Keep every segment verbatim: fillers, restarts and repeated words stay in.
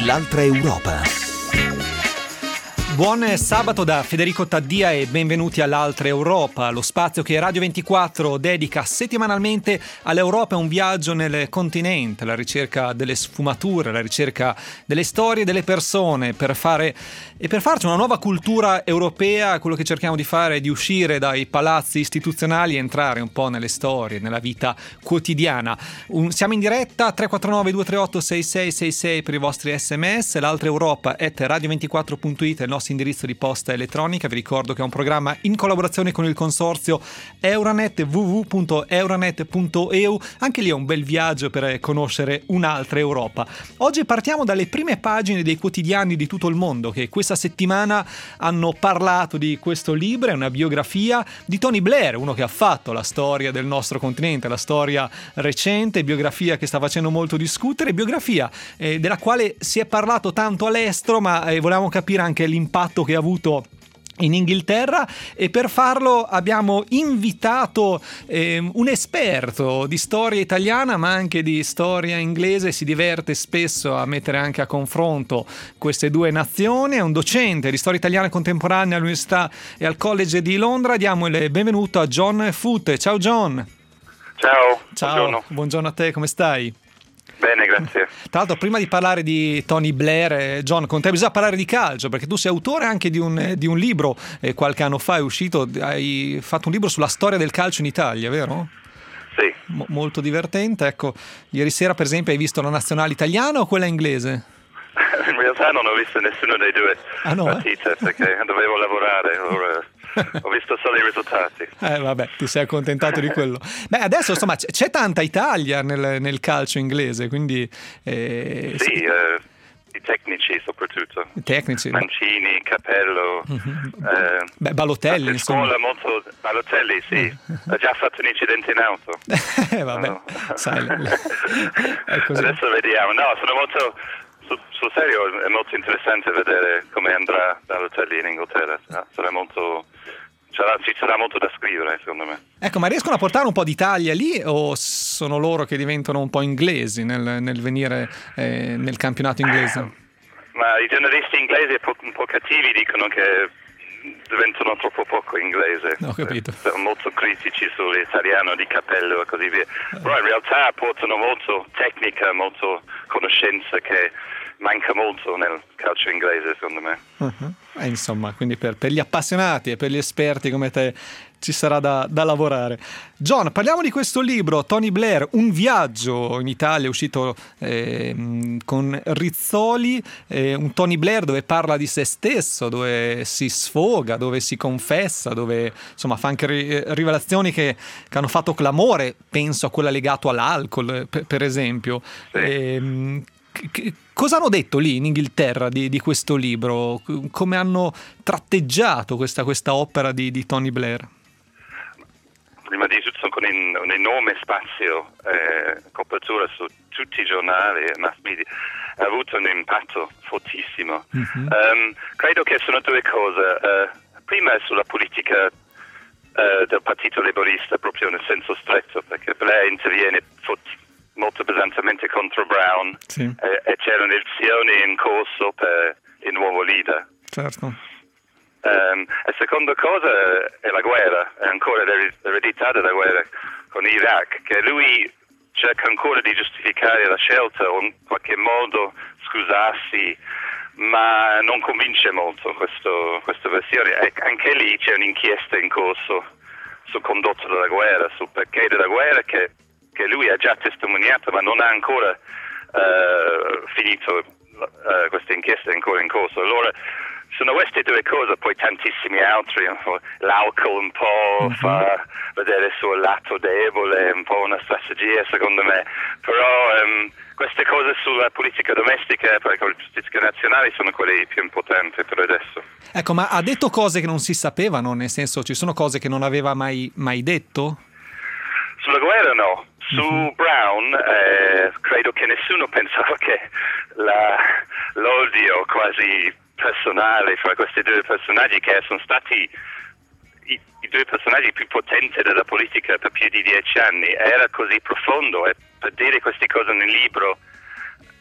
L'altra Europa. Buon sabato da Federico Taddia e benvenuti all'Altra Europa, lo spazio che Radio ventiquattro dedica settimanalmente all'Europa, un viaggio nel continente, la ricerca delle sfumature, la ricerca delle storie delle persone per fare e per farci una nuova cultura europea. Quello che cerchiamo di fare è di uscire dai palazzi istituzionali e entrare un po' nelle storie, nella vita quotidiana. Un, siamo in diretta tre quattro nove due tre otto sei sei sei sei per i vostri sms, l'Altra Europa at radio ventiquattro punto it è il nostro indirizzo di posta elettronica. Vi ricordo che è un programma in collaborazione con il consorzio Euranet, w w w punto euranet punto e u. Anche lì è un bel viaggio per conoscere un'altra Europa. Oggi partiamo dalle prime pagine dei quotidiani di tutto il mondo che questa settimana hanno parlato di questo libro. È una biografia di Tony Blair, uno che ha fatto la storia del nostro continente, la storia recente, biografia che sta facendo molto discutere, biografia eh, della quale si è parlato tanto all'estero, ma eh, volevamo capire anche l'impatto che ha avuto in Inghilterra, e per farlo abbiamo invitato eh, un esperto di storia italiana ma anche di storia inglese. Si diverte spesso a mettere anche a confronto queste due nazioni. È un docente di storia italiana contemporanea all'Università e al College di Londra. Diamo il benvenuto a John Foote. Ciao John. Ciao. Ciao. Buongiorno. Buongiorno a te, come stai? Bene, grazie. Tra l'altro, prima di parlare di Tony Blair, eh, John, con te bisogna parlare di calcio, perché tu sei autore anche di un, eh, di un libro, eh, qualche anno fa è uscito, hai fatto un libro sulla storia del calcio in Italia, vero? Sì. Mo- molto divertente. Ecco, ieri sera per esempio hai visto la nazionale italiana o quella inglese? In realtà non ho visto nessuno dei due ah, no, partite, eh? perché dovevo lavorare, allora ho visto solo i risultati. Eh vabbè, ti sei accontentato di quello. Beh, adesso insomma c- c'è tanta Italia nel, nel calcio inglese, quindi eh, sì, eh, i tecnici soprattutto. I tecnici. Mancini, Capello. Mm-hmm. Eh, Beh, Balotelli, a insomma. scuola molto Balotelli, sì. Ha già fatto un incidente in auto. eh vabbè, no. sai, è così. Adesso vediamo. No, sono molto sul, sul serio è molto interessante vedere come andrà Balotelli in Inghilterra. Sarà molto ci sarà molto da scrivere, secondo me. Ecco, ma riescono a portare un po' d'Italia lì o sono loro che diventano un po' inglesi nel, nel venire eh, nel campionato inglese? Ma i giornalisti inglesi un po' cattivi dicono che diventano troppo poco inglese. Ho capito. Sono molto critici sull'italiano di Capello e così via. Però in realtà portano molto tecnica, molto conoscenza che manca molto nel calcio inglese, secondo me. Uh-huh. Eh, insomma, quindi per, per gli appassionati e per gli esperti come te ci sarà da, da lavorare. John, parliamo di questo libro, Tony Blair, Un viaggio in Italia, uscito eh, con Rizzoli, eh, un Tony Blair dove parla di se stesso, dove si sfoga, dove si confessa, dove insomma fa anche ri- rivelazioni che, che hanno fatto clamore, penso a quella legata all'alcol, per, per esempio. Sì. Eh, Che, cosa hanno detto lì in Inghilterra di, di questo libro? Come hanno tratteggiato questa, questa opera di, di Tony Blair? Prima di tutto con in, un enorme spazio, eh, copertura su tutti i giornali e mass media, ha avuto un impatto fortissimo. Mm-hmm. Um, credo che sono due cose. Uh, prima sulla politica uh, del Partito Laborista, proprio nel senso stretto, perché Blair interviene fortissimo molto pesantemente contro Brown, sì. e, e c'erano elezioni in corso per il nuovo leader. Certo. Um, la seconda cosa è la guerra, è ancora l'eredità della guerra con Iraq, che lui cerca ancora di giustificare la scelta o in qualche modo scusarsi, ma non convince molto questo, questa versione. E anche lì c'è un'inchiesta in corso sul condotto della guerra, sul perché della guerra che che lui ha già testimoniato ma non ha ancora uh, finito, uh, questa inchiesta è ancora in corso. Allora sono queste due cose, poi tantissimi altri, l'alcol un po' mm-hmm. fa vedere il suo lato debole, un po' una strategia secondo me, però um, queste cose sulla politica domestica e per la giustizia nazionale sono quelle più importanti per adesso. Ecco, ma ha detto cose che non si sapevano, nel senso ci sono cose che non aveva mai, mai detto? Sulla guerra no. Su uh-huh. Brown eh, credo che nessuno pensava che la, l'odio quasi personale fra questi due personaggi, che sono stati i, i due personaggi più potenti della politica per più di dieci anni, era così profondo, e per dire queste cose nel libro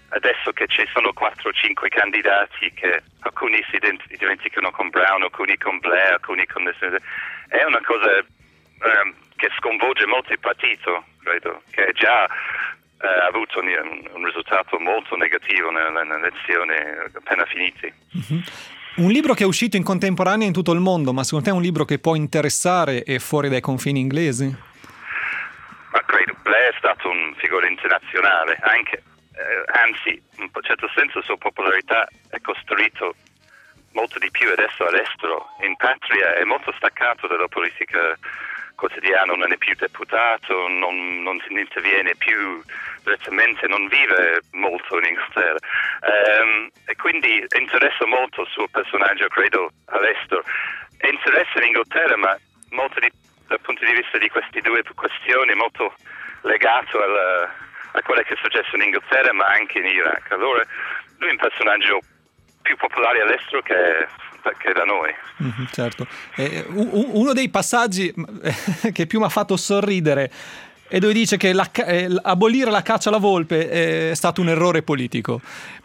adesso che ci sono quattro o cinque candidati, che alcuni si dimenticano con Brown, alcuni con Blair, alcuni con... È una cosa um, che sconvolge molto il partito, credo, che già uh, ha avuto un, un risultato molto negativo nelle, nelle elezioni appena finite. Mm-hmm. Un libro che è uscito in contemporanea in tutto il mondo, ma secondo te è un libro che può interessare e fuori dai confini inglesi? Ma credo Blair è stato un figura internazionale, anche Eh, anzi, in un certo senso la sua popolarità è costruito molto di più adesso all'estero. In patria è molto staccato dalla politica quotidiana, non è più deputato, non, non si interviene più direttamente, non vive molto in Inghilterra, um, e quindi interessa molto il suo personaggio, credo, all'estero. È interesse in Inghilterra, ma molto di, dal punto di vista di queste due questioni, molto legato alla a quello che è successo in Inghilterra ma anche in Iraq. Allora lui è un personaggio più popolare all'estero che, che da noi. Mm-hmm, certo. Eh, uno dei passaggi che più mi ha fatto sorridere è dove dice che la, eh, abolire la caccia alla volpe è stato un errore politico.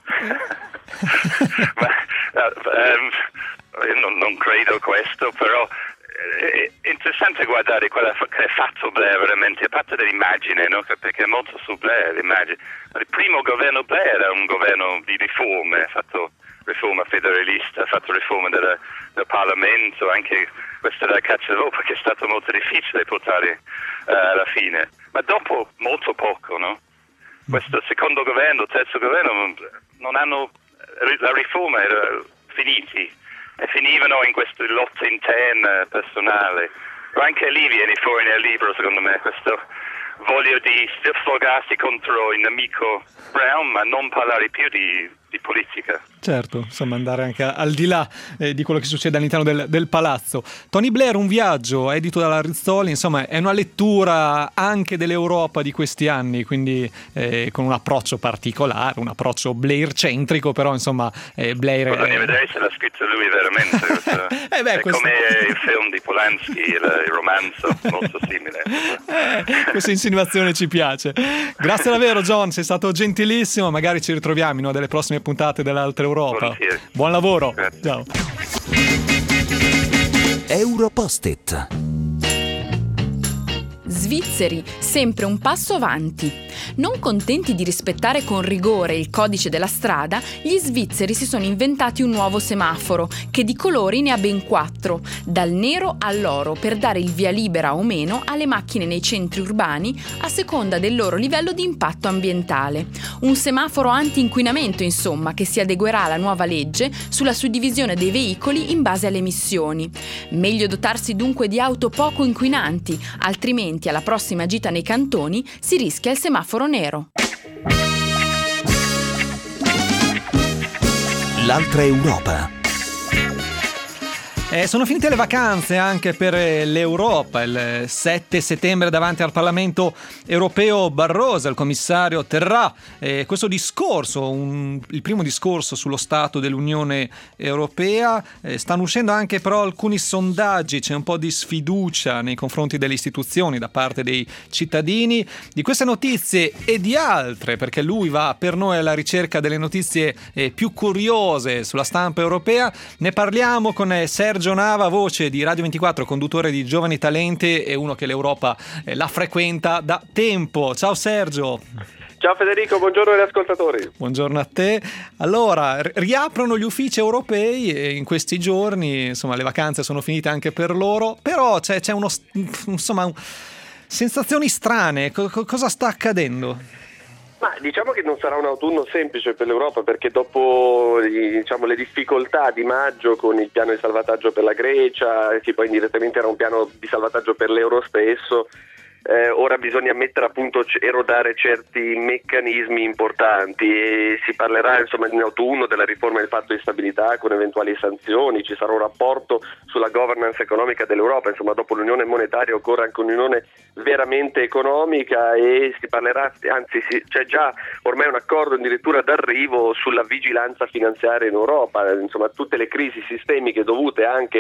Ma, um, non, non credo questo, però è interessante guardare quello che ha fatto Blair veramente, a parte dell'immagine, no? Perché è molto su Blair l'immagine. Il primo governo Blair era un governo di riforme, ha fatto riforma federalista, ha fatto riforma del, del Parlamento, anche questa della caccia alla volpe, che è stato molto difficile portare uh, alla fine. Ma dopo molto poco, no? Questo secondo governo, terzo governo, non hanno, la riforma era finiti. E finivano in queste lotte interne personali. Anche lì viene fuori nel libro, secondo me, questo voglio di sfogarsi contro il nemico Brown, ma non parlare più di, di politica. Certo, insomma, andare anche al di là eh, di quello che succede all'interno del, del palazzo. Tony Blair, un viaggio, edito dalla Rizzoli, insomma, è una lettura anche dell'Europa di questi anni, quindi eh, con un approccio particolare, un approccio Blair-centrico, però insomma eh, Blair... Bisogna vedere se l'ha scritto lui veramente. Questo, eh beh, è questo... come il film di Polanski, il, il romanzo, molto simile. Eh, questa insinuazione ci piace. Grazie davvero, John, sei stato gentilissimo, magari ci ritroviamo in una delle prossime puntate dell'Altra Europa. Volentieri. Buon lavoro. Grazie. Ciao. Europost-it. Svizzeri, sempre un passo avanti. Non contenti di rispettare con rigore il codice della strada, gli svizzeri si sono inventati un nuovo semaforo, che di colori ne ha ben quattro, dal nero all'oro, per dare il via libera o meno alle macchine nei centri urbani a seconda del loro livello di impatto ambientale. Un semaforo anti-inquinamento, insomma, che si adeguerà alla nuova legge sulla suddivisione dei veicoli in base alle emissioni. Meglio dotarsi dunque di auto poco inquinanti, altrimenti alla prossima gita nei cantoni si rischia il semaforo nero. L'Altra Europa. Eh, sono finite le vacanze anche per l'Europa. Il sette settembre davanti al Parlamento europeo Barroso, il commissario terrà eh, questo discorso, un, il primo discorso sullo stato dell'Unione Europea. Eh, stanno uscendo anche però alcuni sondaggi, c'è un po' di sfiducia nei confronti delle istituzioni da parte dei cittadini. Di queste notizie e di altre, perché lui va per noi alla ricerca delle notizie eh, più curiose sulla stampa europea, ne parliamo con eh, Sergio Nava, voce di Radio ventiquattro, conduttore di Giovani Talenti e uno che l'Europa eh, la frequenta da tempo. Ciao Sergio. Ciao Federico, buongiorno agli ascoltatori. Buongiorno a te. Allora, riaprono gli uffici europei e in questi giorni, insomma, le vacanze sono finite anche per loro, però c'è, c'è uno, insomma, sensazioni strane. Co- cosa sta accadendo? Ma diciamo che non sarà un autunno semplice per l'Europa, perché dopo diciamo, le difficoltà di maggio con il piano di salvataggio per la Grecia, che poi indirettamente era un piano di salvataggio per l'euro stesso, eh, ora bisogna mettere a punto, erodare certi meccanismi importanti, e si parlerà insomma in autunno della riforma del patto di stabilità con eventuali sanzioni. Ci sarà un rapporto sulla governance economica dell'Europa, insomma dopo l'unione monetaria occorre anche un'unione veramente economica, e si parlerà, anzi si, c'è già ormai un accordo addirittura d'arrivo sulla vigilanza finanziaria in Europa, insomma tutte le crisi sistemiche dovute anche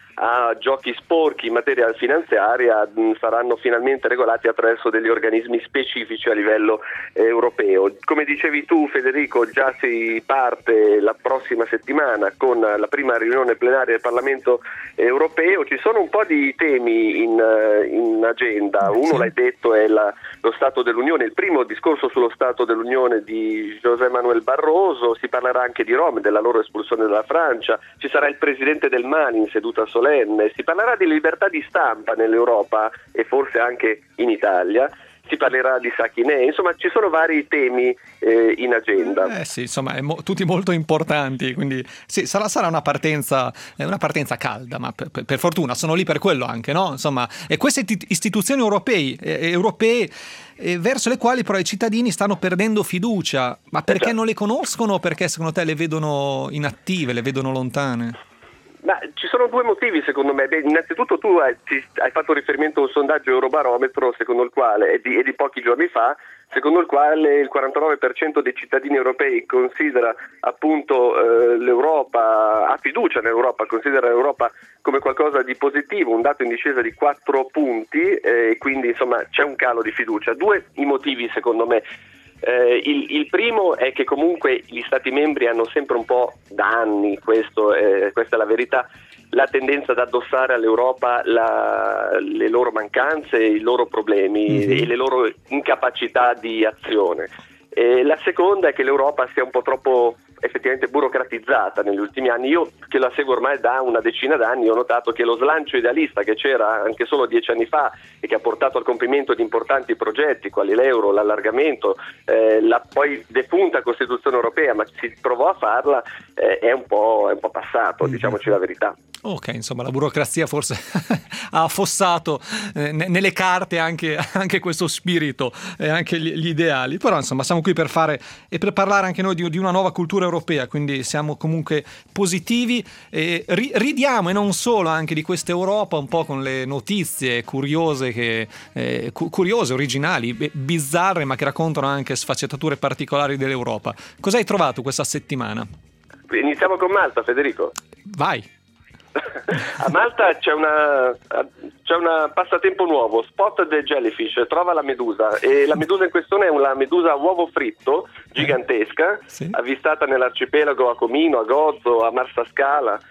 a giochi sporchi in materia finanziaria mh, saranno finalmente regolati attraverso degli organismi specifici a livello eh, europeo. Come dicevi tu, Federico, già si parte la prossima settimana con la prima riunione plenaria del Parlamento europeo. Ci sono un po' di temi in, in agenda. Uno, l'hai detto, è la, lo Stato dell'Unione, il primo discorso sullo Stato dell'Unione di José Manuel Barroso. Si parlerà anche di Rom, della loro espulsione dalla Francia. Ci sarà il presidente del Mali in seduta solenne. Si parlerà di libertà di stampa nell'Europa e forse anche in Italia. Si parlerà di Sakineh, insomma ci sono vari temi eh, in agenda. Eh sì, insomma, è mo- tutti molto importanti, quindi sì, sarà, sarà una partenza eh, una partenza calda, ma per, per fortuna sono lì per quello anche, no? Insomma, e queste t- istituzioni europei, eh, europee eh, verso le quali però i cittadini stanno perdendo fiducia, ma perché esatto. non le conoscono o perché secondo te le vedono inattive, le vedono lontane? Ma ci sono due motivi secondo me. Beh, innanzitutto tu hai, ti, hai fatto riferimento a un sondaggio Eurobarometro secondo il quale, è di, è di pochi giorni fa, secondo il quale il quarantanove per cento dei cittadini europei considera appunto eh, l'Europa, ha fiducia nell'Europa, considera l'Europa come qualcosa di positivo, un dato in discesa di quattro punti e eh, quindi insomma c'è un calo di fiducia. Due i motivi secondo me. Eh, il, il primo è che comunque gli Stati membri hanno sempre un po' da anni, questo, eh, questa è la verità, la tendenza ad addossare all'Europa la, le loro mancanze, i loro problemi mm-hmm. e le loro incapacità di azione. E la seconda è che l'Europa sia un po' troppo effettivamente burocratizzata negli ultimi anni. Io che la seguo ormai da una decina d'anni ho notato che lo slancio idealista che c'era anche solo dieci anni fa e che ha portato al compimento di importanti progetti quali l'euro, l'allargamento, eh, la poi defunta Costituzione europea, ma si provò a farla, eh, è un po', è un po' passato, mm-hmm. diciamoci la verità. Ok, insomma la burocrazia forse ha affossato eh, nelle carte anche, anche questo spirito e anche gli, gli ideali, però insomma siamo qui per fare e per parlare anche noi di, di una nuova cultura europea, quindi siamo comunque positivi e ri, ridiamo e non solo anche di questa Europa un po' con le notizie curiose, che, eh, cu- curiose, originali, bizzarre, ma che raccontano anche sfaccettature particolari dell'Europa. Cosa hai trovato questa settimana? Iniziamo con Malta, Federico. Vai. A Malta c'è una c'è un passatempo nuovo, Spot the Jellyfish, trova la medusa, e la medusa in questione è una medusa a uovo fritto gigantesca, eh, sì. avvistata nell'arcipelago a Comino, a Gozo, a Marsa Scala.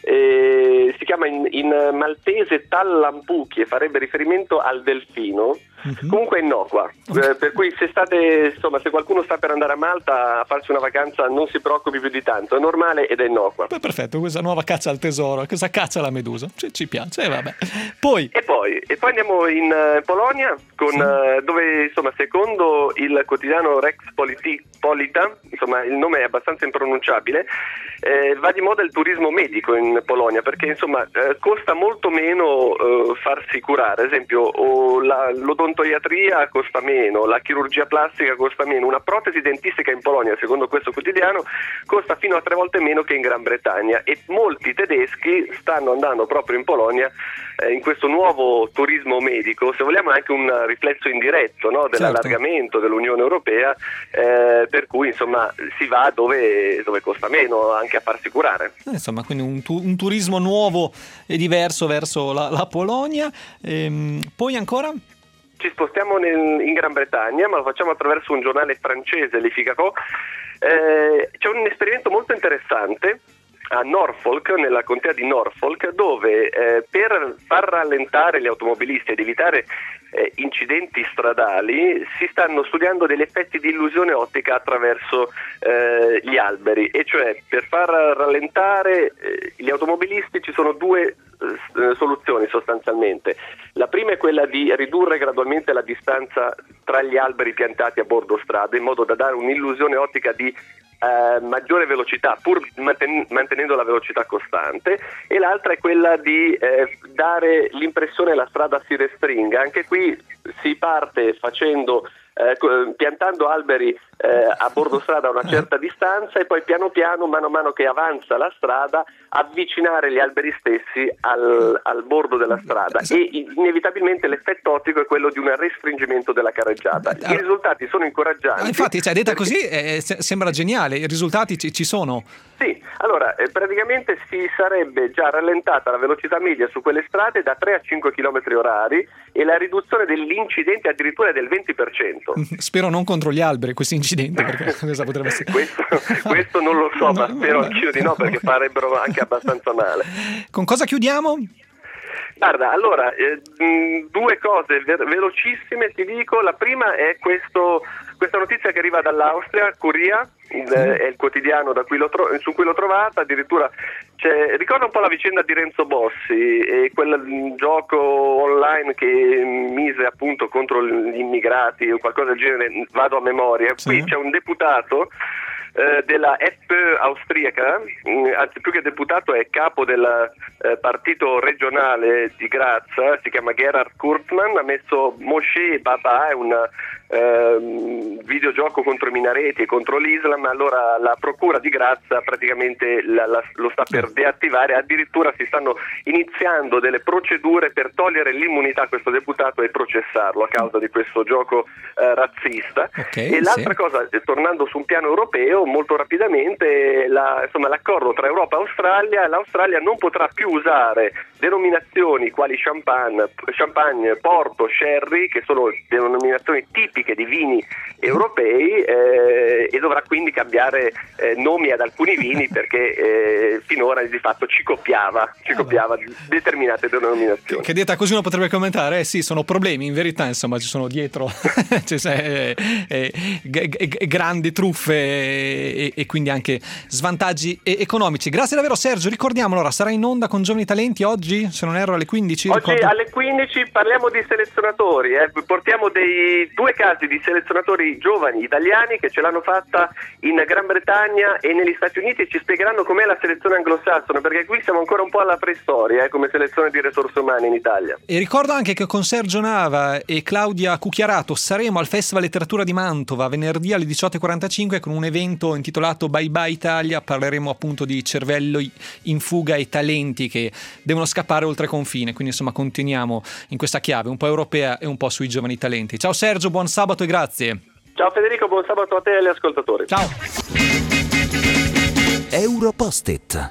E si chiama in, in maltese Tallampuchi e farebbe riferimento al delfino. Mm-hmm. Comunque è innocua, eh, per cui se state insomma se qualcuno sta per andare a Malta a farsi una vacanza non si preoccupi più di tanto, è normale ed è innocua. Beh, perfetto, questa nuova caccia al tesoro, questa caccia alla medusa ci, ci piace, e eh, vabbè. Poi e poi e poi andiamo in uh, Polonia con sì. uh, dove insomma secondo il quotidiano Rex Politi- Polita, insomma il nome è abbastanza impronunciabile, eh, va di moda il turismo medico in Polonia, perché insomma eh, costa molto meno eh, farsi curare, ad esempio o la, l'odontoiatria costa meno, la chirurgia plastica costa meno, una protesi dentistica in Polonia secondo questo quotidiano costa fino a tre volte meno che in Gran Bretagna, e molti tedeschi stanno andando proprio in Polonia eh, in questo nuovo turismo medico, se vogliamo anche un riflesso indiretto, no, dell'allargamento certo. dell'Unione Europea, eh, per cui insomma si va dove, dove costa meno anche a farsi curare. Eh, insomma, quindi un, tu- un turismo nuovo e diverso verso la, la Polonia. Ehm, poi ancora? Ci spostiamo nel, in Gran Bretagna, ma lo facciamo attraverso un giornale francese, Le Figaro. Eh, c'è un esperimento molto interessante a Norfolk, nella contea di Norfolk, dove eh, per far rallentare gli automobilisti ed evitare eh, incidenti stradali si stanno studiando degli effetti di illusione ottica attraverso eh, gli alberi, e cioè per far rallentare eh, gli automobilisti ci sono due eh, soluzioni sostanzialmente. La prima è quella di ridurre gradualmente la distanza tra gli alberi piantati a bordo strada in modo da dare un'illusione ottica di Uh, maggiore velocità pur manten- mantenendo la velocità costante, e l'altra è quella di eh, dare l'impressione che la strada si restringa. Anche qui si parte facendo eh, piantando alberi eh, a bordo strada a una certa distanza e poi piano piano, mano a mano che avanza la strada, avvicinare gli alberi stessi al, al bordo della strada, e inevitabilmente l'effetto ottico è quello di un restringimento della carreggiata. I risultati sono incoraggianti. Infatti, cioè, detta perché... così eh, sembra geniale, i risultati ci, ci sono. Sì, Allora, eh, praticamente si sarebbe già rallentata la velocità media su quelle strade da tre a cinque chilometri orari e la riduzione degli incidenti addirittura del venti per cento. Spero non contro gli alberi questi incidenti, perché cosa potrebbe essere? questo, questo non lo so, No, ma spero no, anch'io di no, perché farebbero anche abbastanza male. Con cosa chiudiamo? Guarda, allora, eh, mh, due cose ve- velocissime ti dico. La prima è questo, questa notizia che arriva dall'Austria, Curia, il, è il quotidiano da cui l'ho tro- su cui l'ho trovata, addirittura c'è, ricorda un po' la vicenda di Renzo Bossi e quel mh, gioco online che mise appunto contro gli immigrati o qualcosa del genere, vado a memoria. Sì. Qui c'è un deputato eh, della FPÖ austriaca, mh, anzi più che deputato è capo del eh, partito regionale di Grazia, si chiama Gerhard Kurzmann, ha messo Moshe Baba, è un eh, videogioco contro i minareti e contro l'Islam. Allora la procura di Grazia praticamente la, la, lo sta per deattivare, addirittura si stanno iniziando delle procedure per togliere l'immunità a questo deputato e processarlo a causa di questo gioco eh, razzista. Okay, e l'altra sì. cosa, eh, tornando su un piano europeo, molto rapidamente la, insomma, l'accordo tra Europa e Australia, l'Australia non potrà più usare denominazioni quali champagne, champagne, porto, sherry, che sono denominazioni tipiche di vini europei, eh, e dovrà quindi cambiare eh, nomi ad alcuni vini perché eh, finora di fatto ci copiava, ci copiava determinate denominazioni. Che detta così uno potrebbe commentare, eh sì, sono problemi, in verità insomma ci sono dietro cioè, eh, eh, g- g- grandi truffe e, e quindi anche svantaggi e- economici. Grazie davvero Sergio, ricordiamo allora, sarà in onda con Giovani Talenti oggi, se non erro alle quindici. Oggi ricordo... alle quindici parliamo di selezionatori, eh. portiamo dei due casi di selezionatori giovani italiani che ce l'hanno fatta in Gran Bretagna e negli Stati Uniti e ci spiegheranno com'è la selezione anglosassone, perché qui siamo ancora un po' alla preistoria eh, come selezione di risorse umane in Italia. E ricordo anche che con Sergio Nava e Claudia Cucchiarato saremo al Festival Letteratura di Mantova venerdì alle diciotto e quarantacinque con un evento intitolato Bye Bye Italia. Parleremo appunto di cervelli in fuga e talenti che devono scappare oltre confine, quindi insomma continuiamo in questa chiave un po' europea e un po' sui giovani talenti. Ciao Sergio, buon sabato e grazie. Ciao Federico, buon sabato a te e agli ascoltatori. Ciao. Europost-it.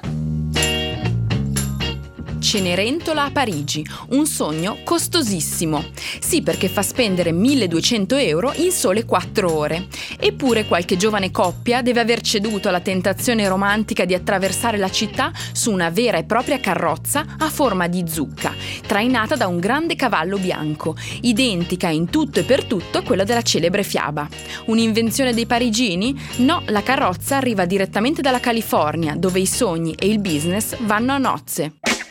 Cenerentola a Parigi, un sogno costosissimo. Sì, perché fa spendere milleduecento euro in sole quattro ore. Eppure qualche giovane coppia deve aver ceduto alla tentazione romantica di attraversare la città su una vera e propria carrozza a forma di zucca, trainata da un grande cavallo bianco, identica in tutto e per tutto a quella della celebre fiaba. Un'invenzione dei parigini? No, la carrozza arriva direttamente dalla California, dove i sogni e il business vanno a nozze.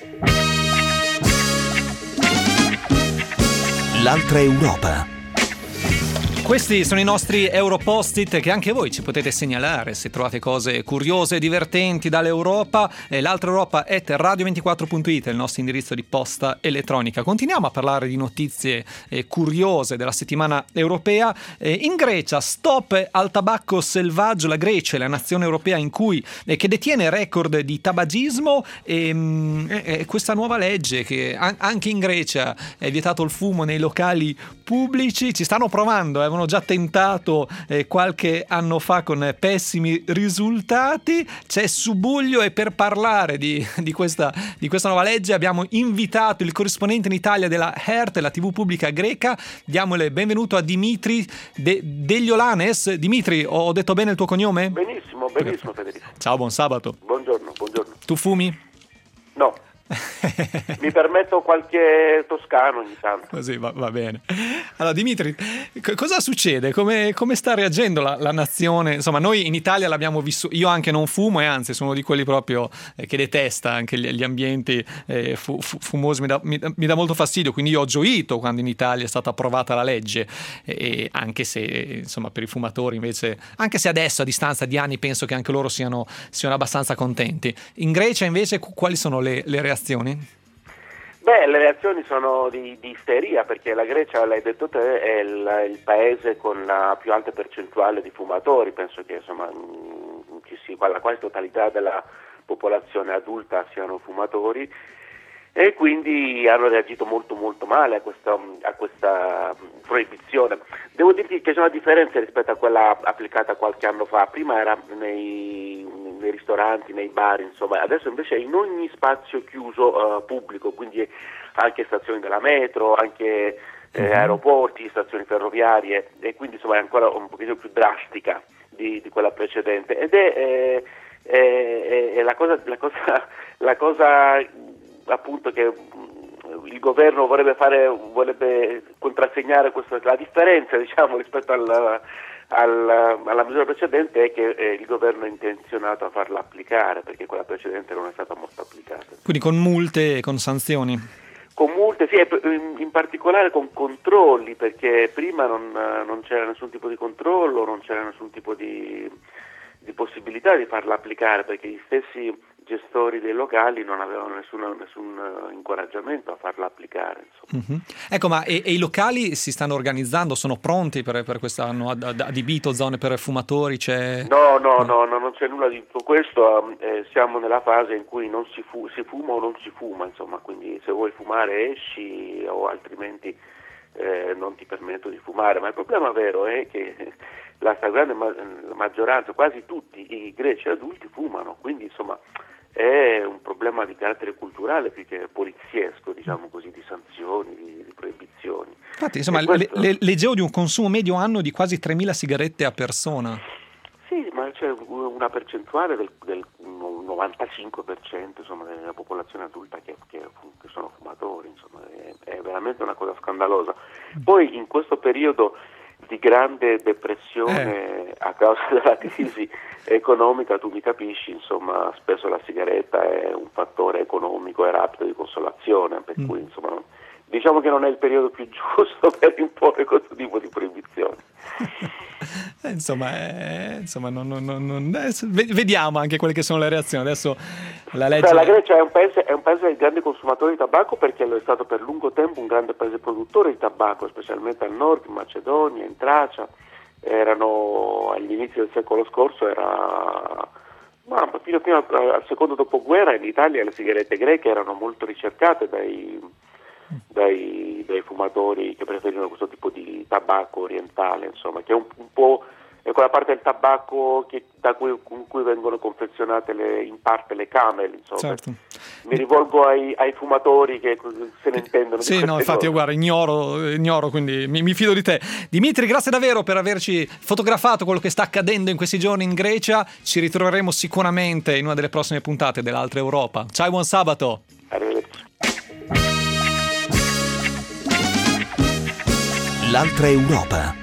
L'altra Europa. Questi sono i nostri Europost-it che anche voi ci potete segnalare se trovate cose curiose e divertenti dall'Europa. Eh, L'altra Europa at radio ventiquattro punto it è il nostro indirizzo di posta elettronica. Continuiamo a parlare di notizie eh, curiose della settimana europea. Eh, in Grecia, stop al tabacco selvaggio. La Grecia è la nazione europea in cui, eh, che detiene record di tabagismo e mh, eh, questa nuova legge che an- anche in Grecia è vietato il fumo nei locali pubblici. Ci stanno provando, eh. Avevano già tentato eh, qualche anno fa con eh, pessimi risultati. C'è Subuglio e per parlare di, di, questa, di questa nuova legge abbiamo invitato il corrispondente in Italia della H E R T, la tivù pubblica greca. Diamole benvenuto a Dimitri De, Deliolanes. Dimitri, ho detto bene il tuo cognome? Benissimo, benissimo Federico. Ciao, buon sabato. Buongiorno, buongiorno. Tu fumi? No. Mi permetto qualche toscano ogni tanto. Così va, va bene. Allora Dimitri, c- cosa succede? Come, come sta reagendo la, la nazione? Insomma, noi in Italia l'abbiamo vissuto, io anche non fumo e anzi sono di quelli proprio eh, che detesta anche gli, gli ambienti eh, fu, fu, fumosi, mi dà, mi, mi dà molto fastidio, quindi io ho gioito quando in Italia è stata approvata la legge e, e anche se insomma per i fumatori invece, anche se adesso a distanza di anni penso che anche loro siano, siano abbastanza contenti. In Grecia invece quali sono le, le reazioni? Beh, le reazioni sono di, di isteria, perché la Grecia, l'hai detto te, è il, il paese con la più alta percentuale di fumatori. Penso che insomma ci sia, la quasi totalità della popolazione adulta siano fumatori e quindi hanno reagito molto molto male a questa, a questa proibizione. Devo dirti che c'è una differenza rispetto a quella applicata qualche anno fa. Prima era nei, nei ristoranti ristoranti, nei bar, insomma. Adesso invece è in ogni spazio chiuso uh, pubblico, quindi anche stazioni della metro, anche eh, aeroporti, stazioni ferroviarie, e quindi insomma è ancora un pochino più drastica di, di quella precedente, ed è, è, è, è la cosa, la cosa, la cosa appunto che il governo vorrebbe fare, vorrebbe contrassegnare questa, la differenza, diciamo, rispetto al, al, alla misura precedente, è che eh, il governo è intenzionato a farla applicare, perché quella precedente non è stata molto applicata. Quindi con multe e con sanzioni? Con multe, sì, in, in particolare con controlli, perché prima non, non c'era nessun tipo di controllo, non c'era nessun tipo di, di possibilità di farla applicare, perché gli stessi gestori dei locali non avevano nessun, nessun incoraggiamento a farla applicare. Mm-hmm. Ecco, ma e, e i locali si stanno organizzando, sono pronti per, per quest'anno? Ad, ad, adibito zone per fumatori? C'è... No, no, no, no, non c'è nulla di tutto questo, eh, siamo nella fase in cui non si, fu- si fuma o non si fuma, insomma, quindi se vuoi fumare esci o altrimenti eh, non ti permetto di fumare, ma il problema vero è che la stragrande ma- maggioranza, quasi tutti i greci adulti fumano, quindi insomma è un problema di carattere culturale più che poliziesco, diciamo così, di sanzioni, di, di proibizioni. Infatti, insomma, questo... le, le, leggevo di un consumo medio anno di quasi tremila sigarette a persona. Sì, ma c'è una percentuale del, del novantacinque per cento, insomma, della popolazione adulta che, che, che sono fumatori, insomma, è, è veramente una cosa scandalosa. Poi in questo periodo di grande depressione eh. a causa della crisi economica, tu mi capisci, insomma, spesso la sigaretta è un fattore economico e rapido di consolazione, per mm. cui insomma non, diciamo che non è il periodo più giusto per imporre questo tipo di proibizione. eh, insomma, eh, insomma non, non, non, non, vediamo anche quelle che sono le reazioni. Adesso la legge... Cioè, la Grecia è un paese, è un paese di grandi consumatori di tabacco, perché lo è stato per lungo tempo un grande paese produttore di tabacco, specialmente al nord, in Macedonia, in Tracia. Erano agli inizi del secolo scorso, era ma fino, fino al secondo dopoguerra in Italia le sigarette greche erano molto ricercate dai, dai, dai fumatori che preferivano questo tipo di tabacco orientale, insomma, che è un, un po' è quella parte del tabacco che, da cui, con cui vengono confezionate le, in parte le camel, insomma. Certo. Mi rivolgo ai, ai fumatori che se ne intendono. Sì, no, infatti cose. Io guarda, ignoro, ignoro quindi mi, mi fido di te. Dimitri, grazie davvero per averci fotografato quello che sta accadendo in questi giorni in Grecia. Ci ritroveremo sicuramente in una delle prossime puntate dell'Altra Europa. Ciao e buon sabato. Arrivederci. L'Altra Europa.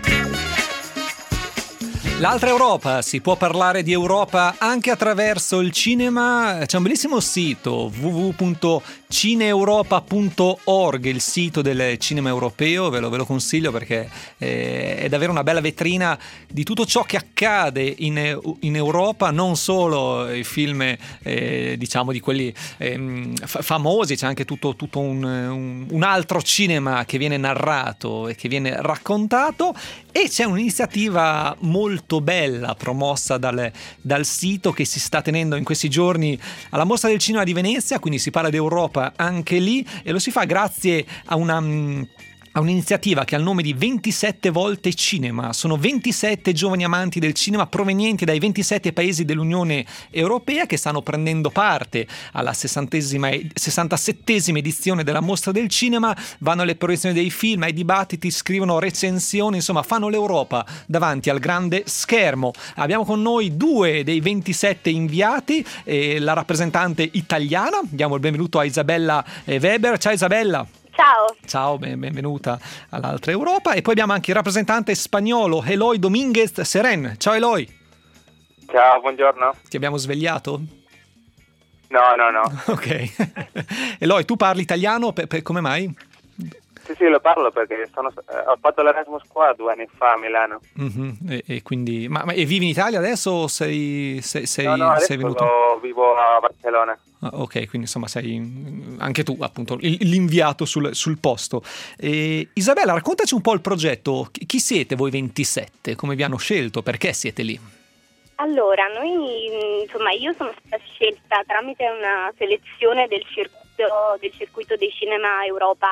L'Altra Europa, si può parlare di Europa anche attraverso il cinema. C'è un bellissimo sito, w w w punto cineeuropa punto org, il sito del cinema europeo, ve lo, ve lo consiglio perché eh, è davvero una bella vetrina di tutto ciò che accade in, in Europa, non solo i film eh, diciamo di quelli eh, f- famosi, c'è anche tutto, tutto un, un, un altro cinema che viene narrato e che viene raccontato, e c'è un'iniziativa molto bella promossa dal, dal sito che si sta tenendo in questi giorni alla Mostra del Cinema di Venezia, quindi si parla d'Europa anche lì, e lo si fa grazie a una a un'iniziativa che ha il nome di ventisette volte cinema. Sono ventisette giovani amanti del cinema provenienti dai ventisette paesi dell'Unione Europea che stanno prendendo parte alla sessantasettesima edizione della Mostra del Cinema, vanno alle proiezioni dei film, ai dibattiti, scrivono recensioni, insomma fanno l'Europa davanti al grande schermo. Abbiamo con noi due dei ventisette inviati, eh, la rappresentante italiana, diamo il benvenuto a Isabella Weber. Ciao Isabella. Ciao. Ciao, benvenuta all'Altra Europa. E poi abbiamo anche il rappresentante spagnolo Eloy Dominguez Seren. Ciao Eloy. Ciao, buongiorno. Ti abbiamo svegliato? No, no, no. Ok. Eloy, tu parli italiano? Per, per, come mai? Sì, sì, lo parlo perché sono, eh, ho fatto l'Erasmus qua due anni fa a Milano. Mm-hmm. E, e quindi, ma, ma e vivi in Italia adesso o sei, sei, sei, no, no, adesso sei venuto? Lo, vivo a Barcellona. Ah, ok, quindi insomma sei anche tu appunto l'inviato sul, sul posto. E, Isabella, raccontaci un po' il progetto. Chi siete voi ventisette? Come vi hanno scelto? Perché siete lì? Allora, noi, insomma, io sono stata scelta tramite una selezione del circuito, del circuito dei cinema Europa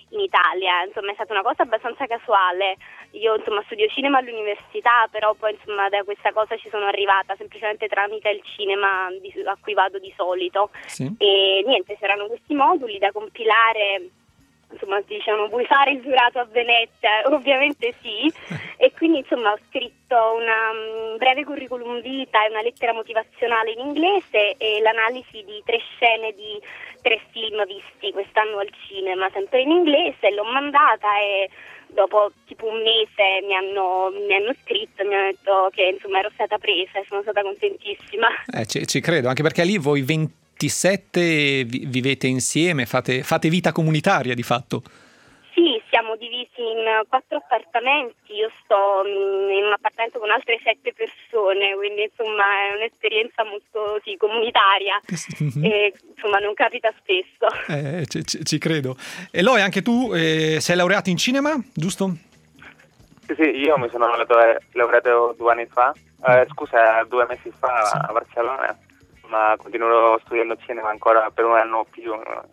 in Italia, insomma è stata una cosa abbastanza casuale. Io insomma studio cinema all'università, però poi insomma da questa cosa ci sono arrivata semplicemente tramite il cinema di, a cui vado di solito. Sì. E niente, c'erano questi moduli da compilare. Insomma, diciamo, vuoi fare il giurato a Venezia? Ovviamente sì, e quindi insomma ho scritto una um, breve curriculum vita e una lettera motivazionale in inglese e l'analisi di tre scene di tre film visti quest'anno al cinema, sempre in inglese, l'ho mandata e dopo tipo un mese mi hanno, mi hanno scritto e mi hanno detto che insomma ero stata presa e sono stata contentissima. Eh, ci, ci credo, anche perché lì voi ventisette vivete insieme, fate, fate vita comunitaria di fatto. Sì, siamo divisi in quattro appartamenti, io sto in un appartamento con altre sette persone, quindi insomma è un'esperienza molto sì, comunitaria mm-hmm. e insomma non capita spesso. Eh, ci, ci, ci credo. Eloy, anche tu eh, sei laureato in cinema, giusto? Sì, sì, io mi sono laureato due anni fa, eh, scusa, due mesi fa sì. a Barcellona, ma continuerò studiando cinema ancora per un anno più.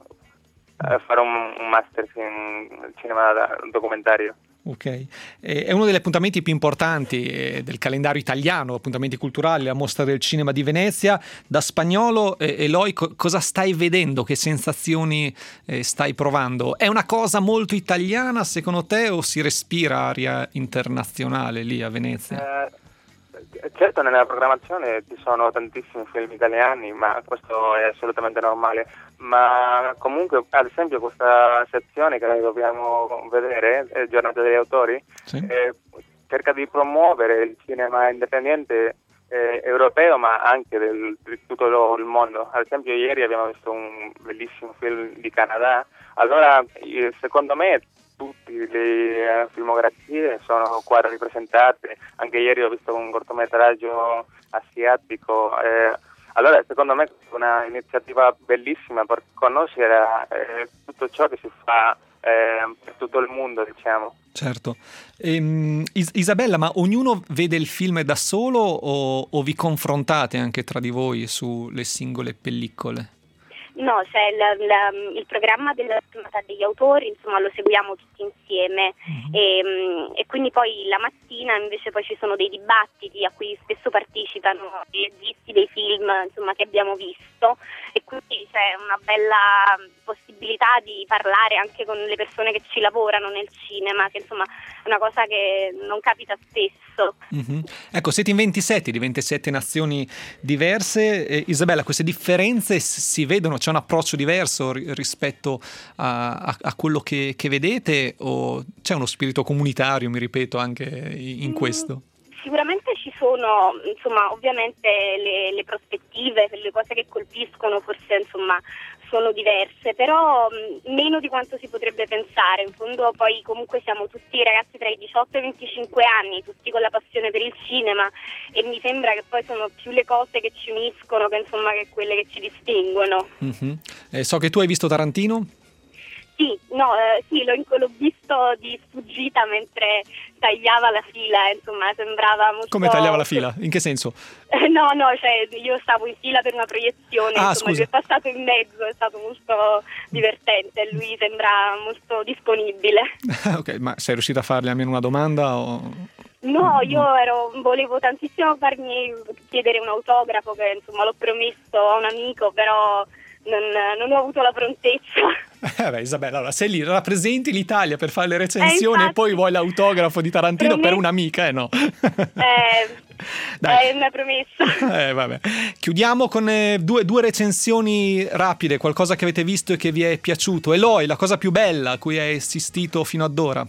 Uh, fare un, un master in cinema documentario. Ok, è uno degli appuntamenti più importanti del calendario italiano, appuntamenti culturali, la Mostra del Cinema di Venezia. Da spagnolo, Eloy, cosa stai vedendo? Che sensazioni stai provando? È una cosa molto italiana secondo te o si respira aria internazionale lì a Venezia? Uh, Certo, nella programmazione ci sono tantissimi film italiani, ma questo è assolutamente normale. Ma comunque, ad esempio, questa sezione che noi dobbiamo vedere, eh, Giornata degli Autori, sì. eh, cerca di promuovere il cinema indipendente eh, europeo, ma anche del, di tutto lo, il mondo. Ad esempio, ieri abbiamo visto un bellissimo film di Canada. Allora, secondo me, tutte le uh, filmografie sono qua rappresentate. Anche ieri ho visto un cortometraggio asiatico. Eh, allora, secondo me è una iniziativa bellissima per conoscere eh, tutto ciò che si fa eh, per tutto il mondo, diciamo. Certo. Ehm, Is- Isabella, ma ognuno vede il film da solo o, o vi confrontate anche tra di voi sulle singole pellicole? No, c'è il, il, il programma della Giornata degli Autori, insomma lo seguiamo tutti insieme mm-hmm. e, e quindi poi la mattina invece poi ci sono dei dibattiti a cui spesso partecipano i registi dei film insomma che abbiamo visto e quindi c'è una bella possibilità di parlare anche con le persone che ci lavorano nel cinema, che insomma è una cosa che non capita spesso. Mm-hmm. Ecco, siete in ventisette di ventisette nazioni diverse. eh, Isabella, queste differenze si vedono? C'è un approccio diverso rispetto a, a, a quello che, che vedete o c'è uno spirito comunitario, mi ripeto, anche in questo? Sicuramente ci sono, insomma, ovviamente le, le prospettive, le cose che colpiscono forse insomma sono diverse, però mh, meno di quanto si potrebbe pensare. In fondo poi comunque siamo tutti ragazzi tra i diciotto e i venticinque anni, tutti con la passione per il cinema e mi sembra che poi sono più le cose che ci uniscono che insomma che quelle che ci distinguono. Mm-hmm. Eh, so che tu hai visto Tarantino? Sì, no, eh, sì, l'ho, l'ho visto di sfuggita mentre tagliava la fila, insomma, sembrava molto... Come tagliava la fila? In che senso? Eh, no, no, cioè io stavo in fila per una proiezione, ah, insomma, lui è passato in mezzo, è stato molto divertente, lui sembra molto disponibile. Ok, ma sei riuscita a fargli almeno una domanda o... No, io ero, volevo tantissimo farmi chiedere un autografo, che insomma l'ho promesso a un amico, però... Non, non ho avuto la prontezza. Eh beh, Isabella, allora sei lì, rappresenti l'Italia per fare le recensioni eh, e poi vuoi l'autografo di Tarantino Promet- per un'amica, eh no? Eh, Dai. È una promessa. Eh, vabbè. Chiudiamo con eh, due, due recensioni rapide, qualcosa che avete visto e che vi è piaciuto. Eloy, la cosa più bella a cui hai assistito fino ad ora?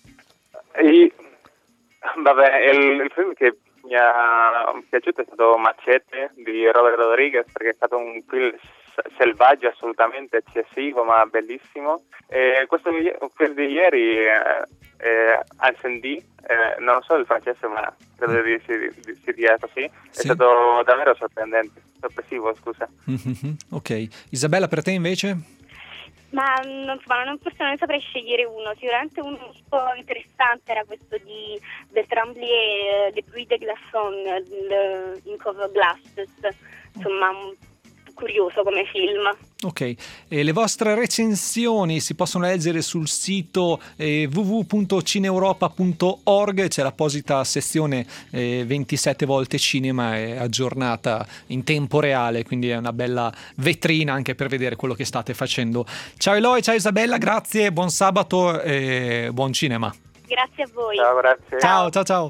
E, vabbè, il, il film che mi è piaciuto è stato Machete di Robert Rodriguez, perché è stato un film selvaggio, assolutamente eccessivo ma bellissimo. E questo film di ieri eh, eh, Incendies, eh, non so il francese ma credo di si, si dia così, è sì. stato davvero sorprendente, sorpresivo, scusa. Mm-hmm. Ok, Isabella, per te invece? Ma non, non, forse non saprei scegliere uno, sicuramente uno molto interessante era questo di Bertrand Blier, Le Bruit de Glaçons, Ink of Glasses, insomma curioso come film. Ok, e le vostre recensioni si possono leggere sul sito eh, w w w punto cineeuropa punto org, c'è l'apposita sezione eh, ventisette volte cinema, è aggiornata in tempo reale, quindi è una bella vetrina anche per vedere quello che state facendo. Ciao Eloy, ciao Isabella, grazie, buon sabato e buon cinema. Grazie a voi. Ciao, grazie. Ciao, ciao, ciao.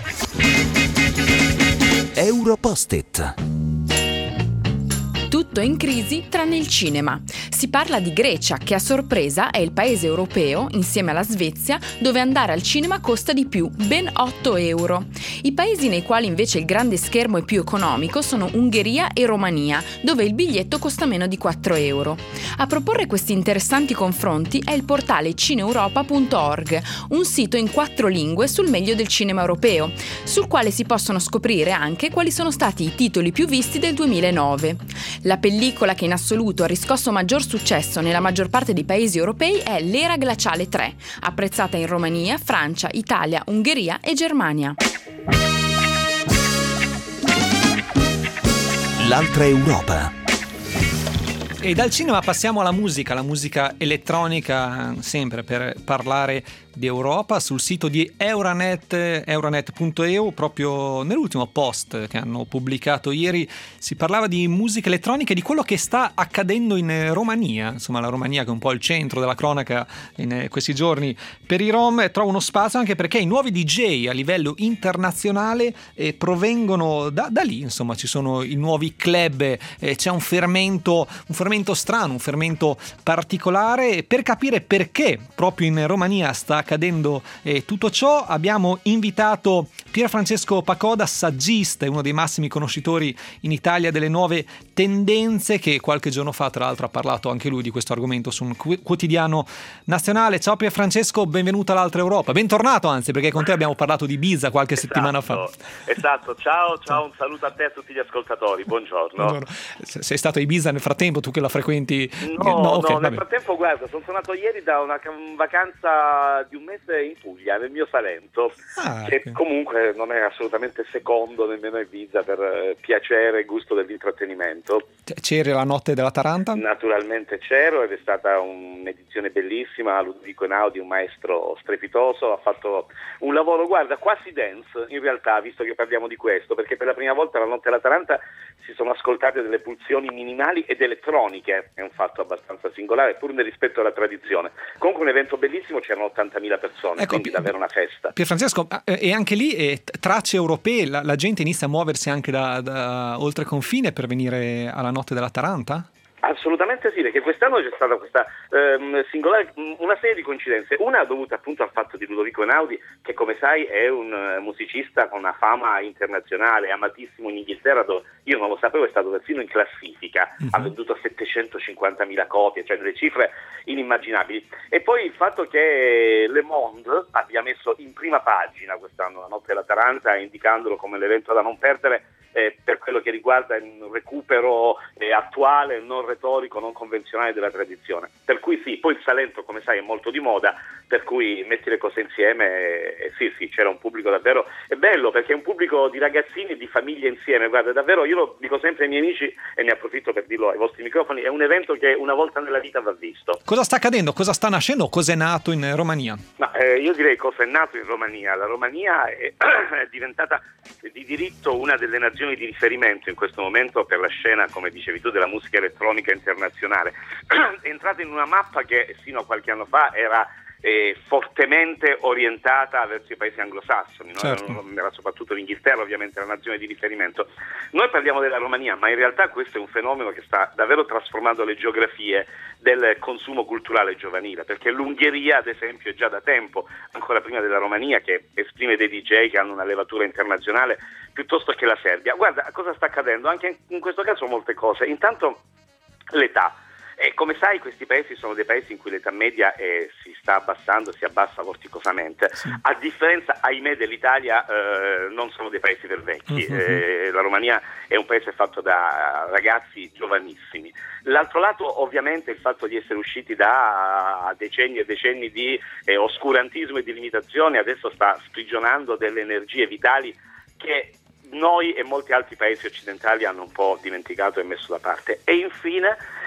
Europost-it. Tutto è in crisi tranne il cinema. Si parla di Grecia, che a sorpresa è il paese europeo, insieme alla Svezia, dove andare al cinema costa di più, ben otto euro. I paesi nei quali invece il grande schermo è più economico sono Ungheria e Romania, dove il biglietto costa meno di quattro euro. A proporre questi interessanti confronti è il portale cineeuropa punto org, un sito in quattro lingue sul meglio del cinema europeo, sul quale si possono scoprire anche quali sono stati i titoli più visti del duemilanove. La pellicola che in assoluto ha riscosso maggior successo nella maggior parte dei paesi europei è L'era glaciale tre, apprezzata in Romania, Francia, Italia, Ungheria e Germania. L'altra Europa. E dal cinema passiamo alla musica, la musica elettronica, sempre per parlare di Europa. Sul sito di Euranet, euranet punto e u, proprio nell'ultimo post che hanno pubblicato ieri, si parlava di musica elettronica e di quello che sta accadendo in Romania. Insomma, la Romania, che è un po' il centro della cronaca in questi giorni per i Rom, trova uno spazio anche perché i nuovi D J a livello internazionale eh, provengono da, da lì. Insomma, ci sono i nuovi club, eh, c'è un fermento, un fermento strano, un fermento particolare. Per capire perché proprio in Romania sta accadendo eh, tutto ciò, abbiamo invitato Pierfrancesco Pacoda, saggista e uno dei massimi conoscitori in Italia delle nuove tendenze, che qualche giorno fa tra l'altro ha parlato anche lui di questo argomento su un quotidiano nazionale. Ciao Pierfrancesco, benvenuto all'Altra Europa, bentornato anzi, perché con te abbiamo parlato di Ibiza qualche esatto, settimana fa. Esatto, ciao, ciao, un saluto a te e a tutti gli ascoltatori, buongiorno. Buongiorno. Sei stato a Ibiza nel frattempo, tu che la frequenti? No, no, okay, no nel frattempo guarda, sono tornato ieri da una vacanza di un mese in Puglia, nel mio Salento, ah, che okay. comunque non è assolutamente secondo nemmeno Ibiza per eh, piacere e gusto dell'intrattenimento. C'eri la notte della Taranta? Naturalmente c'ero ed è stata un'edizione bellissima. Ludovico Einaudi, un maestro strepitoso, ha fatto un lavoro, guarda, quasi dance in realtà, visto che parliamo di questo, perché per la prima volta la notte della Taranta si sono ascoltate delle pulsioni minimali ed elettroniche, è un fatto abbastanza singolare pur nel rispetto alla tradizione. Comunque un evento bellissimo, c'erano ottantamila persone, ecco, quindi P- davvero una festa. Pierfrancesco, e anche lì eh, tracce europee, la, la gente inizia a muoversi anche da, da oltre confine per venire alla notte della Taranta? Assolutamente sì, perché quest'anno c'è stata questa ehm, singolare, una serie di coincidenze, una dovuta appunto al fatto di Ludovico Einaudi, che come sai è un uh, musicista con una fama internazionale, amatissimo in Inghilterra, dove io non lo sapevo, è stato persino in classifica, uh-huh. ha venduto settecentocinquantamila copie, cioè delle cifre inimmaginabili. E poi il fatto che Le Monde abbia messo in prima pagina quest'anno la notte della Taranta, indicandolo come l'evento da non perdere, Eh, per quello che riguarda il recupero eh, attuale, non retorico, non convenzionale della tradizione. Per cui sì, poi il Salento, come sai, è molto di moda, per cui metti le cose insieme e eh, sì, sì, c'era un pubblico davvero, è bello perché è un pubblico di ragazzini e di famiglie insieme, guarda, davvero, io lo dico sempre ai miei amici e ne approfitto per dirlo ai vostri microfoni, è un evento che una volta nella vita va visto. Cosa sta accadendo? Cosa sta nascendo? Cosa è nato in Romania? Ma, eh, io direi cosa è nato in Romania. La Romania è, è diventata di diritto una delle nazioni di riferimento in questo momento per la scena, come dicevi tu, della musica elettronica internazionale. È entrata in una mappa che fino a qualche anno fa era eh, fortemente orientata verso i paesi anglosassoni, no? Certo. era, era soprattutto l'Inghilterra ovviamente la nazione di riferimento. Noi parliamo della Romania, ma in realtà questo è un fenomeno che sta davvero trasformando le geografie del consumo culturale giovanile, perché l'Ungheria ad esempio è già da tempo, ancora prima della Romania, che esprime dei D J che hanno una levatura internazionale, piuttosto che la Serbia. Guarda cosa sta accadendo, anche in questo caso molte cose. Intanto l'età. E come sai questi paesi sono dei paesi in cui l'età media eh, si sta abbassando, si abbassa vorticosamente, sì. A differenza, ahimè, dell'Italia, eh, non sono dei paesi per vecchi, uh-huh. eh, la Romania è un paese fatto da ragazzi giovanissimi. L'altro lato ovviamente il fatto di essere usciti da decenni e decenni di eh, oscurantismo e di limitazione adesso sta sprigionando delle energie vitali che noi e molti altri paesi occidentali hanno un po' dimenticato e messo da parte. E infine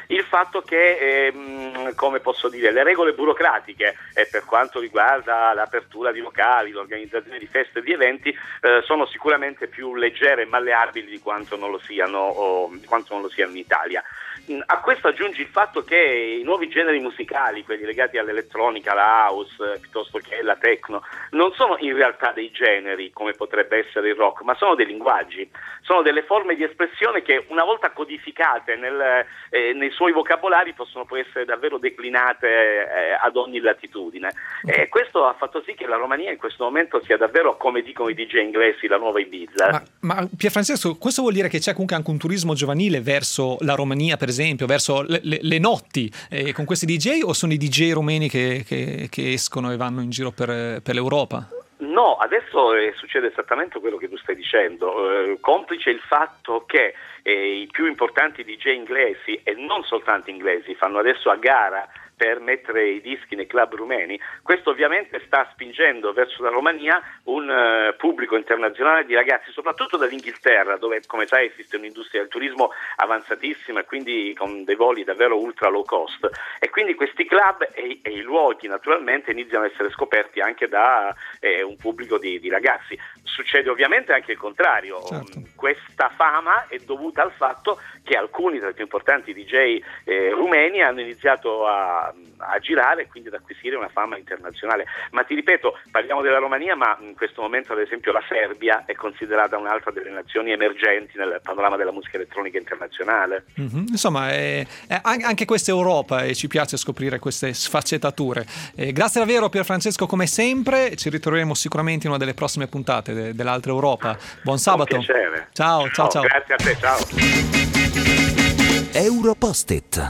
il fatto che, ehm, come posso dire, le regole burocratiche eh, per quanto riguarda l'apertura di locali, l'organizzazione di feste e di eventi eh, sono sicuramente più leggere e malleabili di quanto non lo siano, o, di quanto non lo siano in Italia. A questo aggiungi il fatto che i nuovi generi musicali, quelli legati all'elettronica, alla house, eh, piuttosto che alla techno, non sono in realtà dei generi come potrebbe essere il rock, ma sono dei linguaggi, sono delle forme di espressione che una volta codificate nel, eh, nei suoi vocabolari possono poi essere davvero declinate eh, ad ogni latitudine. E questo ha fatto sì che la Romania in questo momento sia davvero, come dicono i D J inglesi, la nuova Ibiza. Ma, ma Pierfrancesco, questo vuol dire che c'è comunque anche un turismo giovanile verso la Romania, per esempio, verso le, le, le notti eh, con questi D J, o sono i D J rumeni che, che, che escono e vanno in giro per, per l'Europa? No, adesso eh, succede esattamente quello che tu stai dicendo, eh, complice il fatto che eh, i più importanti D J inglesi, e non soltanto inglesi, fanno adesso a gara per mettere i dischi nei club rumeni. Questo ovviamente sta spingendo verso la Romania un uh, pubblico internazionale di ragazzi, soprattutto dall'Inghilterra, dove, come sai, esiste un'industria del turismo avanzatissima e quindi con dei voli davvero ultra low cost, e quindi questi club e, e i luoghi naturalmente iniziano a essere scoperti anche da eh, un pubblico di, di ragazzi. Succede ovviamente anche il contrario. Certo. Questa fama è dovuta al fatto che alcuni tra i più importanti D J eh, rumeni hanno iniziato a a girare e quindi ad acquisire una fama internazionale. Ma ti ripeto, parliamo della Romania, ma in questo momento ad esempio la Serbia è considerata un'altra delle nazioni emergenti nel panorama della musica elettronica internazionale. Mm-hmm. Insomma, è, è, anche questa è Europa e ci piace scoprire queste sfaccettature. Eh, grazie davvero Pierfrancesco, come sempre, ci ritroveremo sicuramente in una delle prossime puntate de, dell'Altra Europa. Buon sabato. Un piacere. Ciao, ciao, ciao. Grazie a te, ciao. Europost-it.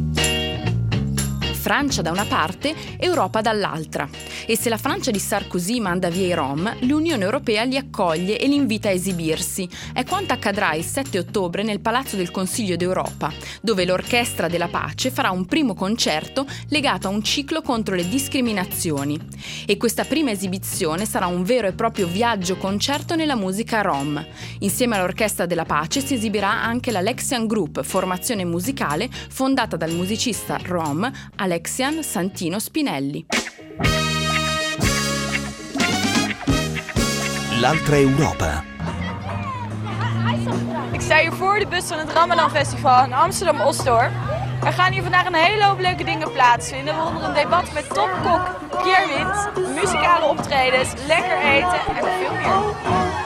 Francia da una parte, Europa dall'altra. E se la Francia di Sarkozy manda via i Rom, l'Unione Europea li accoglie e li invita a esibirsi. È quanto accadrà il sette ottobre nel Palazzo del Consiglio d'Europa, dove l'Orchestra della Pace farà un primo concerto legato a un ciclo contro le discriminazioni. E questa prima esibizione sarà un vero e proprio viaggio concerto nella musica Rom. Insieme all'Orchestra della Pace si esibirà anche la Lexian Group, formazione musicale fondata dal musicista Rom Alexian Santino Spinelli. L'Altra Europa. Ik sta hier voor de bus van het Ramadan Festival in Amsterdam-Osdorp. Er gaan hier vandaag een hele hoop leuke dingen plaatsvinden, waaronder een debat met topkok Pierre Wind, muzikale optredens, lekker eten en nog veel meer.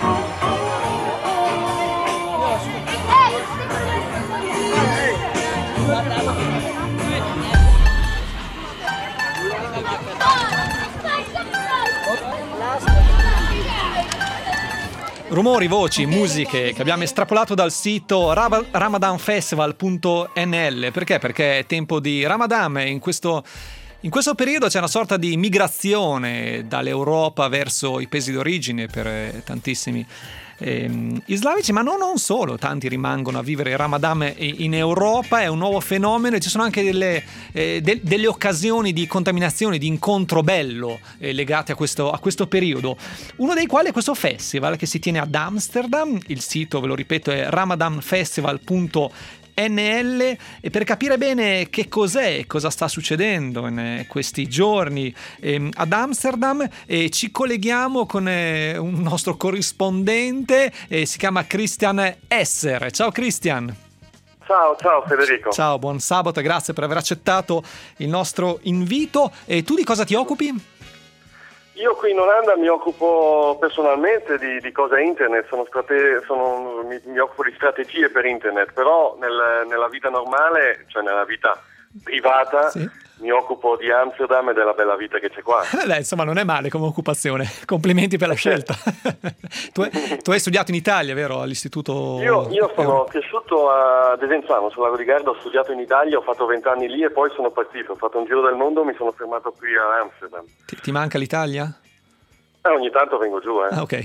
Rumori, voci, musiche che abbiamo estrapolato dal sito ramadan festival punto n l. Perché? Perché è tempo di Ramadan e in questo, in questo periodo c'è una sorta di migrazione dall'Europa verso i paesi d'origine per eh, tantissimi eh, islamici, ma non, non solo, tanti rimangono a vivere il Ramadan in Europa. È un nuovo fenomeno e ci sono anche delle, eh, de- delle occasioni di contaminazione, di incontro bello eh, legate a questo, a questo periodo, uno dei quali è questo festival che si tiene ad Amsterdam. Il sito, ve lo ripeto, è ramadan festival punto n l, e per capire bene che cos'è, cosa sta succedendo in questi giorni eh, ad Amsterdam, eh, ci colleghiamo con eh, un nostro corrispondente, eh, si chiama Christian Esser. Ciao Christian. Ciao, ciao Federico. Ciao, buon sabato e grazie per aver accettato il nostro invito. E tu di cosa ti occupi? Io qui in Olanda mi occupo personalmente di, di cose internet, sono strate- sono, mi, mi occupo di strategie per internet, però nel, nella vita normale, cioè nella vita privata, sì, mi occupo di Amsterdam e della bella vita che c'è qua. Beh, insomma, non è male come occupazione, complimenti per la scelta. tu, hai, tu hai studiato in Italia, vero? All'istituto... Io, io sono cresciuto a Desenzano, sul lago di Garda, ho studiato in Italia, ho fatto vent'anni lì e poi sono partito, ho fatto un giro del mondo, mi sono fermato qui a Amsterdam. Ti, ti manca l'Italia? Eh, ogni tanto vengo giù, eh. Ah, ok.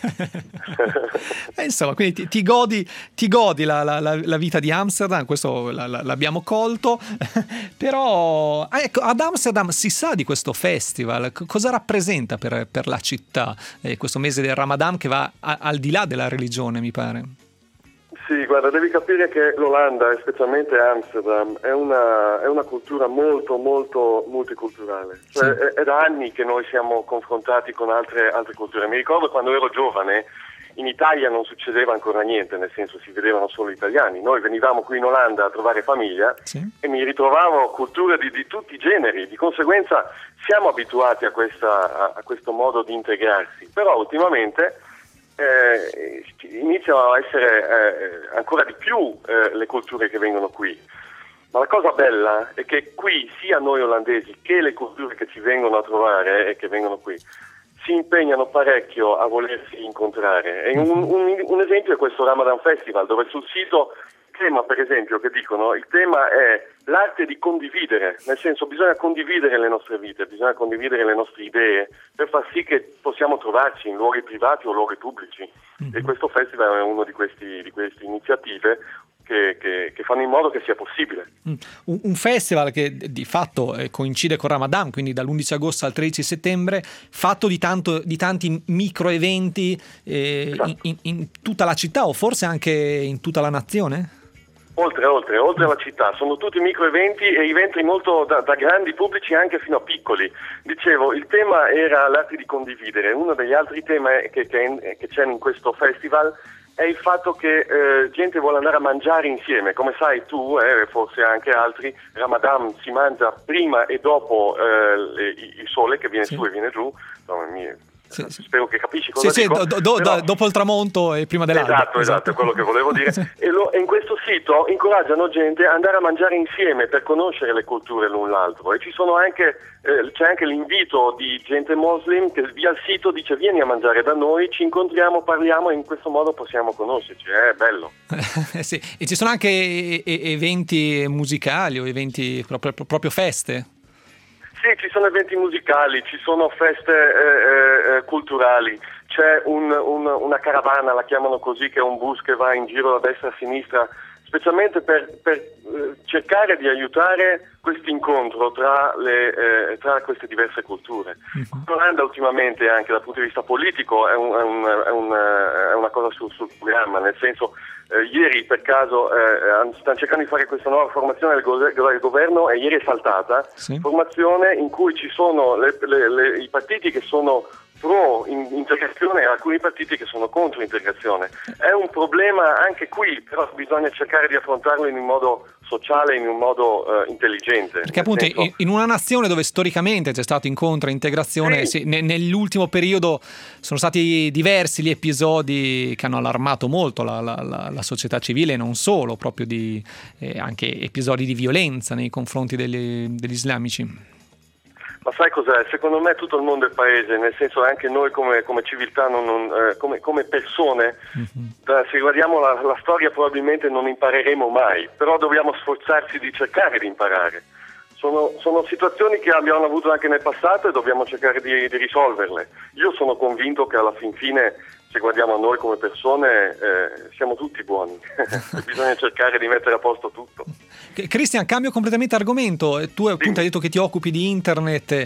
eh, insomma, quindi ti, ti godi, ti godi la, la, la vita di Amsterdam, questo la, la, l'abbiamo colto. Però, ecco, ad Amsterdam si sa di questo festival, C- cosa rappresenta per, per la città eh, questo mese del Ramadan che va a, al di là della religione, mi pare? Sì, Sì, guarda, devi capire che l'Olanda, e specialmente Amsterdam, è una, è una cultura molto, molto multiculturale. Cioè, sì. è, è da anni che noi siamo confrontati con altre, altre culture. Mi ricordo quando ero giovane, in Italia non succedeva ancora niente, nel senso si vedevano solo italiani. Noi venivamo qui in Olanda a trovare famiglia, sì. e mi ritrovavo culture di, di tutti i generi, di conseguenza siamo abituati a, questa, a, a questo modo di integrarsi. Però ultimamente eh, iniziano a essere eh, ancora di più eh, le culture che vengono qui. Ma la cosa bella è che qui sia noi olandesi che le culture che ci vengono a trovare e che vengono qui si impegnano parecchio a volersi incontrare. E un, un, un esempio è questo Ramadan Festival, dove sul sito il tema, per esempio, che dicono, il tema è l'arte di condividere, nel senso bisogna condividere le nostre vite, bisogna condividere le nostre idee per far sì che possiamo trovarci in luoghi privati o luoghi pubblici. Mm-hmm. E questo festival è uno di questi di queste iniziative Che, che, che fanno in modo che sia possibile. Mm. Un, un festival che di fatto eh, coincide con Ramadan, quindi dall'undici agosto al tredici settembre, fatto di, tanto, di tanti micro eventi eh, esatto. in, in, in tutta la città o forse anche in tutta la nazione? Oltre, oltre, oltre alla città, sono tutti micro eventi e eventi molto da, da grandi pubblici anche fino a piccoli. Dicevo, il tema era l'arte di condividere. Uno degli altri temi che, che, che c'è in questo festival è il fatto che eh, gente vuole andare a mangiare insieme. Come sai tu, e eh, forse anche altri, Ramadan si mangia prima e dopo eh, il sole che viene sì. su e viene giù. Insomma, mi... Sì, sì. Spero che capisci cosa sì, dico. Sì, do, do, Però... dopo il tramonto e prima dell'alba. Esatto, esatto, è quello che volevo dire. E, lo, e in questo sito incoraggiano gente ad andare a mangiare insieme per conoscere le culture l'un l'altro. E ci sono anche, eh, c'è anche l'invito di gente muslim che via il sito dice vieni a mangiare da noi, ci incontriamo, parliamo e in questo modo possiamo conoscerci. È bello. eh, sì. E ci sono anche e- e- eventi musicali o eventi proprio, proprio feste? Sì, ci sono eventi musicali, ci sono feste eh, eh, culturali, c'è un, un, una caravana, la chiamano così, che è un bus che va in giro da destra a sinistra, specialmente per, per eh, cercare di aiutare questo incontro tra, le, eh, tra queste diverse culture. Mm-hmm. L'Olanda ultimamente, anche dal punto di vista politico, è, un, è, un, è, un, è una cosa sul, sul programma, nel senso... Eh, ieri per caso eh, stanno cercando di fare questa nuova formazione del, go- del governo e ieri è saltata, sì. Formazione in cui ci sono le, le, le, i partiti che sono pro in, integrazione e alcuni partiti che sono contro integrazione. È un problema anche qui, però bisogna cercare di affrontarlo in un modo sociale, in un modo uh, intelligente. Perché appunto senso... in una nazione dove storicamente c'è stato incontro e integrazione, sì. Sì, ne, nell'ultimo periodo sono stati diversi gli episodi che hanno allarmato molto la, la, la, la società civile, non solo, proprio di eh, anche episodi di violenza nei confronti degli, degli islamici. Ma sai cos'è? Secondo me tutto il mondo è paese, nel senso anche noi come, come civiltà, non, non, eh, come, come persone, mm-hmm. da, se guardiamo la, la storia probabilmente non impareremo mai, però dobbiamo sforzarci di cercare di imparare. Sono, sono situazioni che abbiamo avuto anche nel passato e dobbiamo cercare di, di risolverle. Io sono convinto che alla fin fine, se guardiamo a noi come persone, eh, siamo tutti buoni. Bisogna cercare di mettere a posto tutto. Cristian, cambio completamente argomento. Tu appunto sì. hai detto che ti occupi di internet.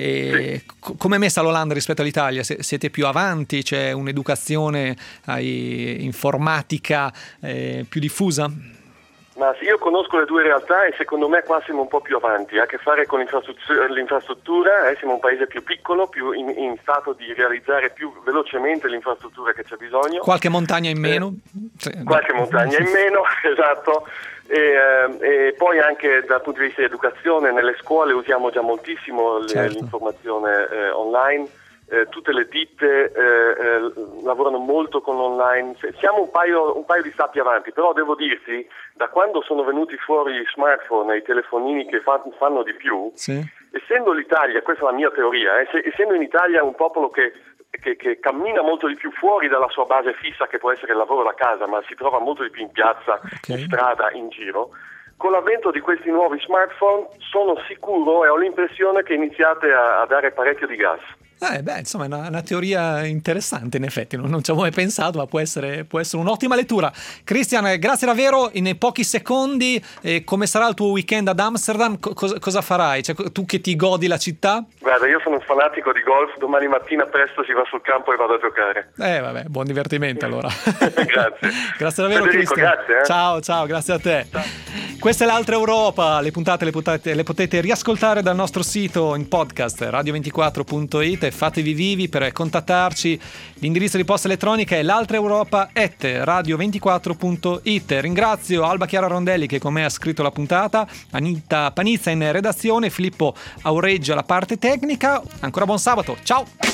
E sì. Come è messa l'Olanda rispetto all'Italia? Siete più avanti? C'è un'educazione ai, informatica eh, più diffusa? Ma io conosco le due realtà e secondo me qua siamo un po' più avanti, ha a che fare con l'infrastruttura, eh, siamo un paese più piccolo, più in, in stato di realizzare più velocemente l'infrastruttura che c'è bisogno. Qualche montagna in meno? Eh, qualche montagna in meno, esatto. E, eh, e poi anche dal punto di vista di educazione, nelle scuole usiamo già moltissimo certo. l'informazione eh, online. Eh, tutte le ditte eh, eh, lavorano molto con l'online, siamo un paio, un paio di stati avanti, però devo dirti, da quando sono venuti fuori gli smartphone e i telefonini che fa, fanno di più, sì. essendo l'Italia, questa è la mia teoria, eh, se, essendo in Italia un popolo che, che, che cammina molto di più fuori dalla sua base fissa, che può essere il lavoro da casa, ma si trova molto di più in piazza, okay. in strada, in giro, con l'avvento di questi nuovi smartphone sono sicuro e ho l'impressione che iniziate a, a dare parecchio di gas. Eh, beh, insomma, è una, una teoria interessante, in effetti, non, non ci avevo mai pensato, ma può essere, può essere un'ottima lettura. Christian, grazie davvero. In pochi secondi, eh, come sarà il tuo weekend ad Amsterdam? Co- cosa, cosa farai? Cioè, tu che ti godi la città? Guarda, io sono un fanatico di golf, domani mattina presto si va sul campo e vado a giocare. Eh, vabbè, buon divertimento allora. Grazie. Grazie davvero, Federico, Christian. grazie. Eh. Ciao, ciao, grazie a te. Ciao. Questa è l'Altra Europa, le puntate le, puntate le potete riascoltare dal nostro sito in podcast radio ventiquattro punto it e fatevi vivi per contattarci. L'indirizzo di posta elettronica è l'altraeuropa chiocciola radio ventiquattro punto it. Ringrazio Alba Chiara Rondelli che con me ha scritto la puntata, Anita Panizza in redazione, Filippo Aureggio alla parte tecnica. Ancora buon sabato, ciao!